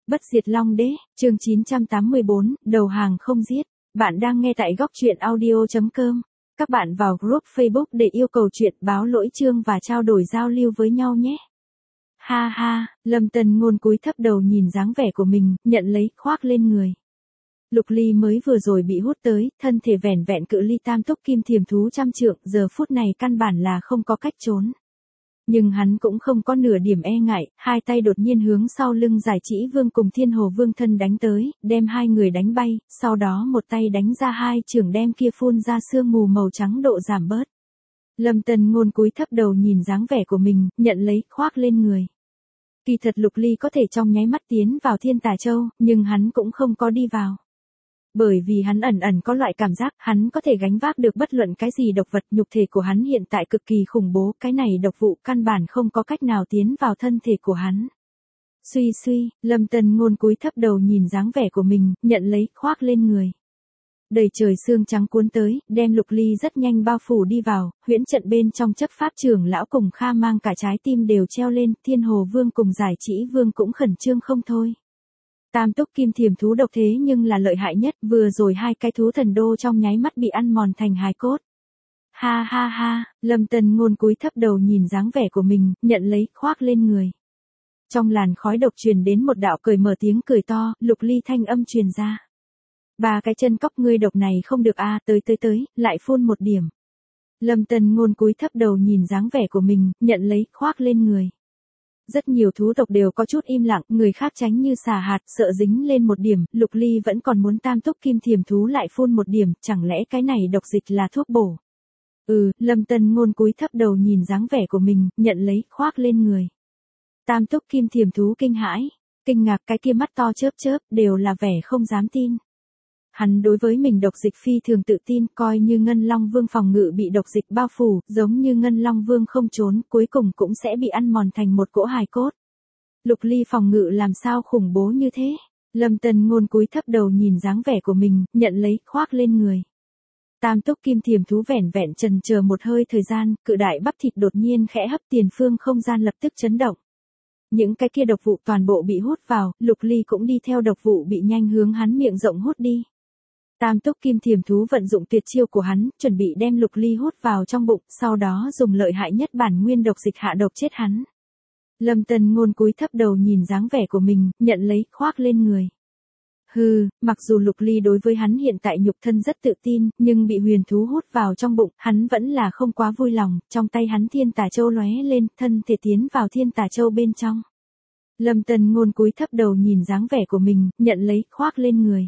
Bất diệt Long Đế, chương 984, đầu hàng không giết. Bạn đang nghe tại góc truyện audio.com. Các bạn vào group Facebook để yêu cầu chuyện báo lỗi chương và trao đổi giao lưu với nhau nhé. Ha ha, Lâm Tân Ngôn cúi thấp đầu nhìn dáng vẻ của mình, nhận lấy, khoác lên người. Lục Ly mới vừa rồi bị hút tới, thân thể vẻn vẹn cự ly tam túc kim thiềm thú trăm trượng, giờ phút này căn bản là không có cách trốn. Nhưng hắn cũng không có nửa điểm e ngại, hai tay đột nhiên hướng sau lưng Giải Chỉ Vương cùng Thiên Hồ Vương thân đánh tới, đem hai người đánh bay, sau đó một tay đánh ra hai chưởng đem kia phun ra sương mù màu trắng độ giảm bớt. Lâm Tân Ngôn cúi thấp đầu nhìn dáng vẻ của mình, nhận lấy, khoác lên người. Kỳ thật Lục Ly có thể trong nháy mắt tiến vào Thiên Tà Châu, nhưng hắn cũng không có đi vào. Bởi vì hắn ẩn ẩn có loại cảm giác hắn có thể gánh vác được bất luận cái gì độc vật, nhục thể của hắn hiện tại cực kỳ khủng bố, cái này độc vụ căn bản không có cách nào tiến vào thân thể của hắn. Suy suy, Lâm Tân Ngôn cúi thấp đầu nhìn dáng vẻ của mình, nhận lấy, khoác lên người. Đầy trời sương trắng cuốn tới, đem Lục Ly rất nhanh bao phủ đi vào, huyễn trận bên trong chấp pháp trưởng lão cùng Kha Mang cả trái tim đều treo lên, Thiên Hồ Vương cùng Giải Chỉ Vương cũng khẩn trương không thôi. Tam túc kim thiềm thú độc thế nhưng là lợi hại nhất, vừa rồi hai cái thú thần đô trong nháy mắt bị ăn mòn thành hài cốt. Ha ha ha, Lâm Tân Ngôn cúi thấp đầu nhìn dáng vẻ của mình, nhận lấy, khoác lên người. Trong làn khói độc truyền đến một đạo cười mở tiếng cười to, Lục Ly thanh âm truyền ra. Ba cái chân cóc ngươi độc này không được a, tới, lại phun một điểm. Lâm Tân Ngôn cúi thấp đầu nhìn dáng vẻ của mình, nhận lấy, khoác lên người. Rất nhiều thú tộc đều có chút im lặng, người khác tránh như xà hạt, sợ dính lên một điểm, Lục Ly vẫn còn muốn tam túc kim thiềm thú lại phun một điểm, chẳng lẽ cái này độc dịch là thuốc bổ. Lâm Tân Ngôn cúi thấp đầu nhìn dáng vẻ của mình, nhận lấy, khoác lên người. Tam túc kim thiềm thú kinh hãi, kinh ngạc, cái kia mắt to chớp chớp, đều là vẻ không dám tin. Hắn đối với mình độc dịch phi thường tự tin, coi như Ngân Long Vương phòng ngự bị độc dịch bao phủ, giống như Ngân Long Vương không trốn, cuối cùng cũng sẽ bị ăn mòn thành một cỗ hài cốt. Lục Ly phòng ngự làm sao khủng bố như thế? Lâm Tân Ngôn cúi thấp đầu nhìn dáng vẻ của mình, nhận lấy, khoác lên người. Tam túc kim thiềm thú vẻn vẹn chần chờ một hơi thời gian, cự đại bắp thịt đột nhiên khẽ hấp, tiền phương không gian lập tức chấn động. Những cái kia độc vụ toàn bộ bị hút vào, Lục Ly cũng đi theo độc vụ bị nhanh hướng hắn miệng rộng hút đi. Tam túc kim thiềm thú vận dụng tuyệt chiêu của hắn, chuẩn bị đem Lục Ly hút vào trong bụng, sau đó dùng lợi hại nhất bản nguyên độc dịch hạ độc chết hắn. Lâm Tân Ngôn cúi thấp đầu nhìn dáng vẻ của mình, nhận lấy, khoác lên người. Mặc dù Lục Ly đối với hắn hiện tại nhục thân rất tự tin, nhưng bị huyền thú hút vào trong bụng, hắn vẫn là không quá vui lòng, trong tay hắn Thiên Tà Châu lóe lên, thân thể tiến vào Thiên Tà Châu bên trong. Lâm Tân Ngôn cúi thấp đầu nhìn dáng vẻ của mình, nhận lấy, khoác lên người.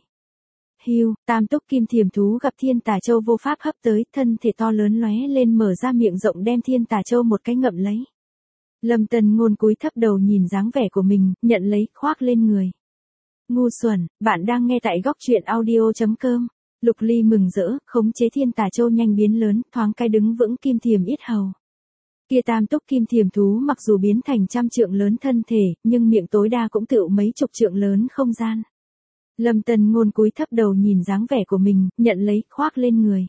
Tam túc kim thiềm thú gặp Thiên Tà Châu vô pháp hấp tới, thân thể to lớn lóe lên mở ra miệng rộng đem Thiên Tà Châu một cái ngậm lấy. Lâm Tân Ngôn cúi thấp đầu nhìn dáng vẻ của mình, nhận lấy, khoác lên người. Ngu xuẩn, bạn đang nghe tại góc truyện audio.com. Lục Ly mừng rỡ, khống chế Thiên Tà Châu nhanh biến lớn, thoáng cái đứng vững kim thiềm yết hầu. Kia tam túc kim thiềm thú mặc dù biến thành trăm trượng lớn thân thể, nhưng miệng tối đa cũng tựu mấy chục trượng lớn không gian. Lâm Tân Ngôn cúi thấp đầu nhìn dáng vẻ của mình, nhận lấy, khoác lên người.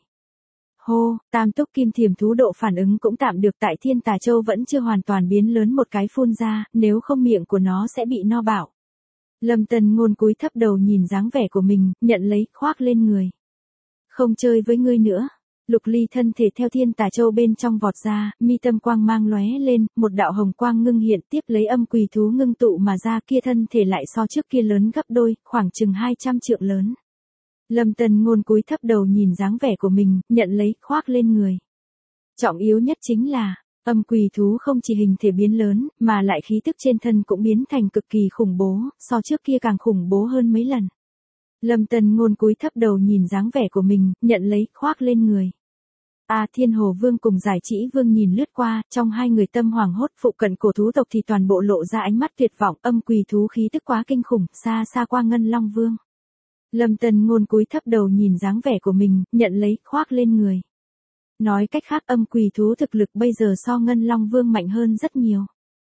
Tam túc kim thiềm thú độ phản ứng cũng tạm được, tại Thiên Tà Châu vẫn chưa hoàn toàn biến lớn một cái phun ra, nếu không miệng của nó sẽ bị no bạo. Lâm Tân Ngôn cúi thấp đầu nhìn dáng vẻ của mình, nhận lấy, khoác lên người. Không chơi với ngươi nữa. Lục Ly thân thể theo Thiên Tà Châu bên trong vọt ra, mi tâm quang mang lóe lên, một đạo hồng quang ngưng hiện, tiếp lấy âm quỳ thú ngưng tụ mà ra, kia thân thể lại so trước kia lớn gấp đôi, khoảng chừng 200 trượng lớn. Lâm Tân Ngôn cúi thấp đầu nhìn dáng vẻ của mình, nhận lấy, khoác lên người. Trọng yếu nhất chính là, âm quỳ thú không chỉ hình thể biến lớn, mà lại khí tức trên thân cũng biến thành cực kỳ khủng bố, so trước kia càng khủng bố hơn mấy lần. Lâm Tân Ngôn cúi thấp đầu nhìn dáng vẻ của mình, nhận lấy, khoác lên người. Thiên Hồ Vương cùng Giải Chỉ Vương nhìn lướt qua, trong hai người tâm hoảng hốt, phụ cận cổ thú tộc thì toàn bộ lộ ra ánh mắt tuyệt vọng, âm quỳ thú khí tức quá kinh khủng, xa xa qua Ngân Long Vương. Lâm Tân Ngôn cúi thấp đầu nhìn dáng vẻ của mình, nhận lấy, khoác lên người. Nói cách khác, âm quỳ thú thực lực bây giờ so Ngân Long Vương mạnh hơn rất nhiều.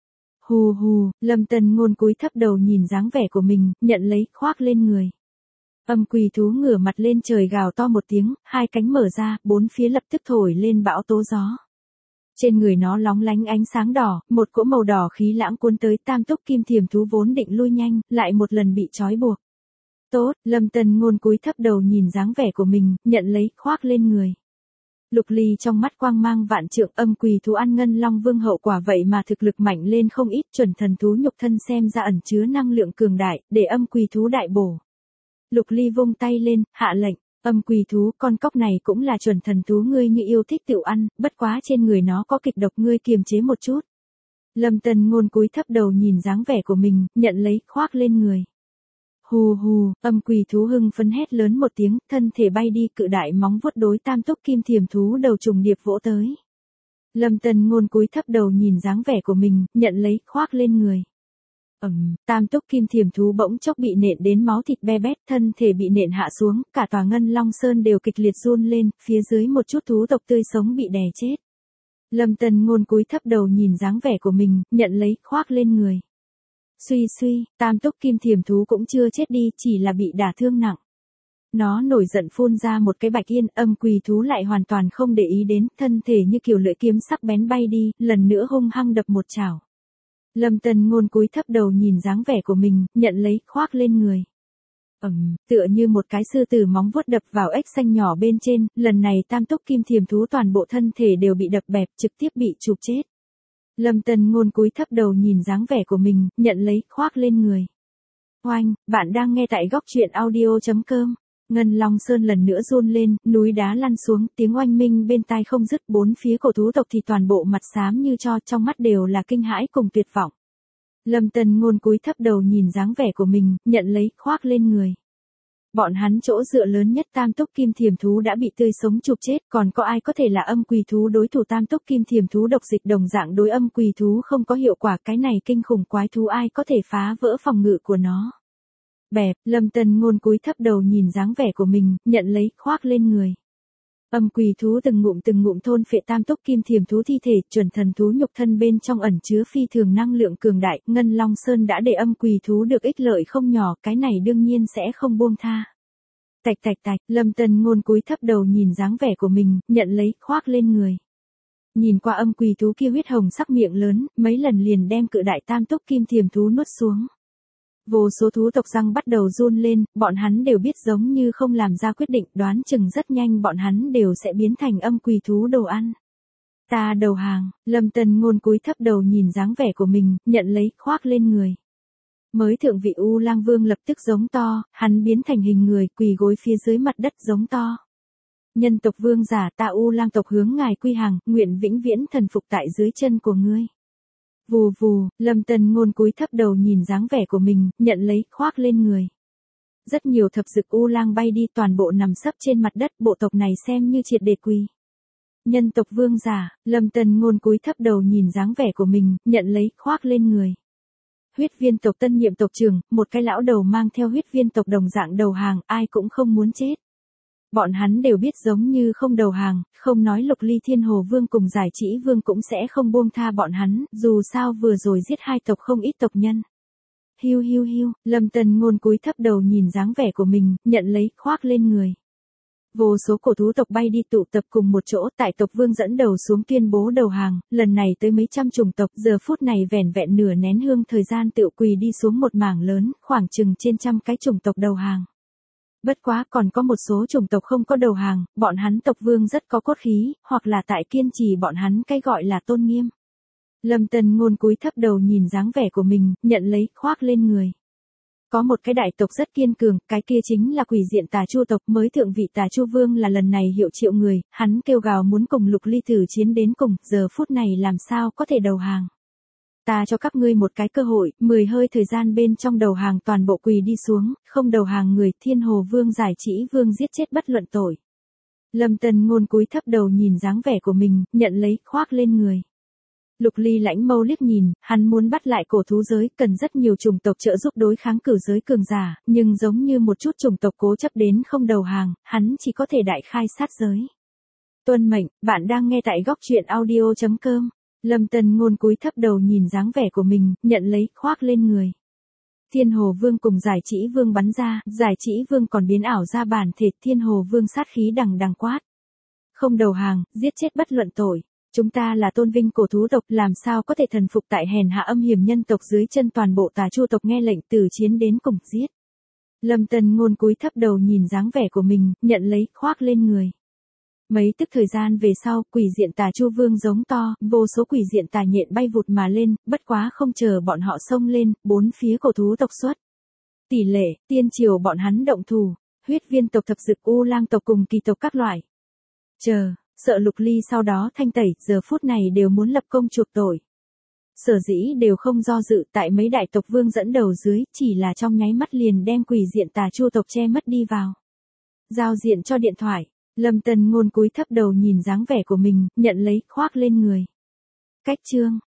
Lâm Tân Ngôn cúi thấp đầu nhìn dáng vẻ của mình, nhận lấy, khoác lên người. Âm quỳ thú ngửa mặt lên trời gào to một tiếng, hai cánh mở ra, bốn phía lập tức thổi lên bão tố gió. Trên người nó lóng lánh ánh sáng đỏ, một cỗ màu đỏ khí lãng cuốn tới, tam túc kim thiềm thú vốn định lui nhanh, lại một lần bị trói buộc. Tốt, Lâm Tân Ngôn cúi thấp đầu nhìn dáng vẻ của mình, nhận lấy, khoác lên người. Lục Ly trong mắt quang mang vạn trượng, âm quỳ thú ăn ngân long vương hậu quả vậy mà thực lực mạnh lên không ít, chuẩn thần thú nhục thân xem ra ẩn chứa năng lượng cường đại, để âm quỳ thú đại bổ. Lục Ly vung tay lên, hạ lệnh, âm quỳ thú, con cóc này cũng là chuẩn thần thú, ngươi như yêu thích tiểu ăn, bất quá trên người nó có kịch độc, ngươi kiềm chế một chút. Lâm Tân Ngôn cúi thấp đầu nhìn dáng vẻ của mình, nhận lấy, khoác lên người. Hù hù, âm quỳ thú hưng phấn hét lớn một tiếng, thân thể bay đi, cự đại móng vuốt đối tam túc kim thiềm thú đầu trùng điệp vỗ tới. Lâm Tân Ngôn cúi thấp đầu nhìn dáng vẻ của mình, nhận lấy, khoác lên người. Tam túc kim thiềm thú bỗng chốc bị nện đến máu thịt be bét, thân thể bị nện hạ xuống, cả tòa ngân long sơn đều kịch liệt run lên, phía dưới một chút thú tộc tươi sống bị đè chết. Lâm Tân Ngôn cúi thấp đầu nhìn dáng vẻ của mình, nhận lấy, khoác lên người. Suy suy, tam túc kim thiềm thú cũng chưa chết đi, chỉ là bị đả thương nặng. Nó nổi giận phun ra một cái bạch yên, âm quỳ thú lại hoàn toàn không để ý đến, thân thể như kiểu lưỡi kiếm sắc bén bay đi, lần nữa hung hăng đập một chảo. Lâm Tân Ngôn cúi thấp đầu nhìn dáng vẻ của mình, nhận lấy, khoác lên người. Tựa như một cái sư tử móng vuốt đập vào ếch xanh nhỏ bên trên, lần này tam túc kim thiềm thú toàn bộ thân thể đều bị đập bẹp, trực tiếp bị chụp chết. Lâm Tân Ngôn cúi thấp đầu nhìn dáng vẻ của mình, nhận lấy, khoác lên người. Oanh, bạn đang nghe tại góc truyện audio.com. Ngân Long Sơn lần nữa run lên, núi đá lăn xuống, tiếng oanh minh bên tai không dứt, bốn phía cổ thú tộc thì toàn bộ mặt xám như tro, trong mắt đều là kinh hãi cùng tuyệt vọng. Lâm Tân Ngôn cúi thấp đầu nhìn dáng vẻ của mình, nhận lấy, khoác lên người. Bọn hắn chỗ dựa lớn nhất tam túc kim thiềm thú đã bị tươi sống chụp chết, còn có ai có thể là âm quỳ thú đối thủ tam túc kim thiềm thú độc dịch đồng dạng đối âm quỳ thú không có hiệu quả, cái này kinh khủng quái thú ai có thể phá vỡ phòng ngự của nó. Bẹp, Lâm Tân Ngôn cúi thấp đầu nhìn dáng vẻ của mình, nhận lấy, khoác lên người. Âm quỳ thú từng ngụm thôn phệ tam túc kim thiềm thú thi thể, chuẩn thần thú nhục thân bên trong ẩn chứa phi thường năng lượng cường đại, Ngân Long Sơn đã để âm quỳ thú được ích lợi không nhỏ, cái này đương nhiên sẽ không buông tha. Tạch tạch tạch, Lâm Tân Ngôn cúi thấp đầu nhìn dáng vẻ của mình, nhận lấy, khoác lên người. Nhìn qua âm quỳ thú kia huyết hồng sắc miệng lớn, mấy lần liền đem cự đại tam túc kim thiềm thú nuốt xuống. Vô số thú tộc răng bắt đầu run lên, bọn hắn đều biết giống như không làm ra quyết định, đoán chừng rất nhanh bọn hắn đều sẽ biến thành âm quỳ thú đồ ăn. Ta đầu hàng, Lâm Tân Ngôn cúi thấp đầu nhìn dáng vẻ của mình, nhận lấy, khoác lên người. Mới thượng vị U Lang Vương lập tức giống to, hắn biến thành hình người, quỳ gối phía dưới mặt đất giống to. Nhân tộc vương giả, ta U Lang tộc hướng ngài quy hàng, nguyện vĩnh viễn thần phục tại dưới chân của ngươi. Vù vù, Lâm Tân Ngôn cúi thấp đầu nhìn dáng vẻ của mình, nhận lấy, khoác lên người. Rất nhiều thập dực U Lang bay đi, toàn bộ nằm sấp trên mặt đất, bộ tộc này xem như triệt để quỳ. Nhân tộc vương giả, Lâm Tân Ngôn cúi thấp đầu nhìn dáng vẻ của mình, nhận lấy, khoác lên người. Huyết viên tộc tân nhiệm tộc trưởng, một cái lão đầu mang theo huyết viên tộc đồng dạng đầu hàng, ai cũng không muốn chết. Bọn hắn đều biết giống như không đầu hàng, không nói Lục Ly Thiên Hồ Vương cùng Giải Chỉ Vương cũng sẽ không buông tha bọn hắn, dù sao vừa rồi giết hai tộc không ít tộc nhân. Hiu hiu hiu, Lâm Tân Ngôn cúi thấp đầu nhìn dáng vẻ của mình, nhận lấy, khoác lên người. Vô số cổ thú tộc bay đi tụ tập cùng một chỗ, tại tộc vương dẫn đầu xuống tuyên bố đầu hàng, lần này tới mấy trăm chủng tộc, giờ phút này vẻn vẹn nửa nén hương thời gian tự quỳ đi xuống một mảng lớn, khoảng chừng trên trăm cái chủng tộc đầu hàng. Bất quá còn có một số chủng tộc không có đầu hàng, bọn hắn tộc vương rất có cốt khí, hoặc là tại kiên trì bọn hắn cái gọi là tôn nghiêm. Lâm Tân Ngôn cúi thấp đầu nhìn dáng vẻ của mình, nhận lấy, khoác lên người. Có một cái đại tộc rất kiên cường, cái kia chính là Quỷ Diện Tà Chu tộc, mới thượng vị Tà Chu Vương là lần này hiệu triệu người, hắn kêu gào muốn cùng Lục Ly tử chiến đến cùng, giờ phút này làm sao có thể đầu hàng. Ta cho các ngươi một cái cơ hội, 10 hơi thời gian bên trong đầu hàng toàn bộ quỳ đi xuống, không đầu hàng người, Thiên Hồ Vương Giải Chỉ Vương giết chết bất luận tội. Lâm Tân Ngôn cúi thấp đầu nhìn dáng vẻ của mình, nhận lấy, khoác lên người. Lục Ly lãnh mâu liếc nhìn, hắn muốn bắt lại cổ thú giới, cần rất nhiều chủng tộc trợ giúp đối kháng cử giới cường giả, nhưng giống như một chút chủng tộc cố chấp đến không đầu hàng, hắn chỉ có thể đại khai sát giới. Tuân mệnh, bạn đang nghe tại góc truyện audio.com. Lâm Tân Ngôn cúi thấp đầu nhìn dáng vẻ của mình, nhận lấy, khoác lên người. Thiên Hồ Vương cùng Giải Chỉ Vương bắn ra, Giải Chỉ Vương còn biến ảo ra bản thể, Thiên Hồ Vương sát khí đằng đằng quát. Không đầu hàng, giết chết bất luận tội. Chúng ta là tôn vinh cổ thú tộc, làm sao có thể thần phục tại hèn hạ âm hiểm nhân tộc dưới chân toàn bộ Tà Chu tộc, nghe lệnh từ chiến đến cùng giết. Lâm Tân Ngôn cúi thấp đầu nhìn dáng vẻ của mình, nhận lấy, khoác lên người. Mấy tức thời gian về sau, quỷ diện Tà Chu Vương giống to, vô số quỷ diện tà nhện bay vụt mà lên, bất quá không chờ bọn họ xông lên, bốn phía cổ thú tộc xuất. Tỷ lệ, tiên triều bọn hắn động thủ, huyết viên tộc, thập dực u lang tộc cùng kỳ tộc các loại. Sợ Lục Ly sau đó thanh tẩy, giờ phút này đều muốn lập công chuộc tội. Sở dĩ đều không do dự, tại mấy đại tộc vương dẫn đầu dưới, chỉ là trong nháy mắt liền đem quỷ diện Tà Chu tộc che mất đi vào. Giao diện cho điện thoại, Lâm Tân Ngôn cúi thấp đầu nhìn dáng vẻ của mình, nhận lấy, khoác lên người. Cách chương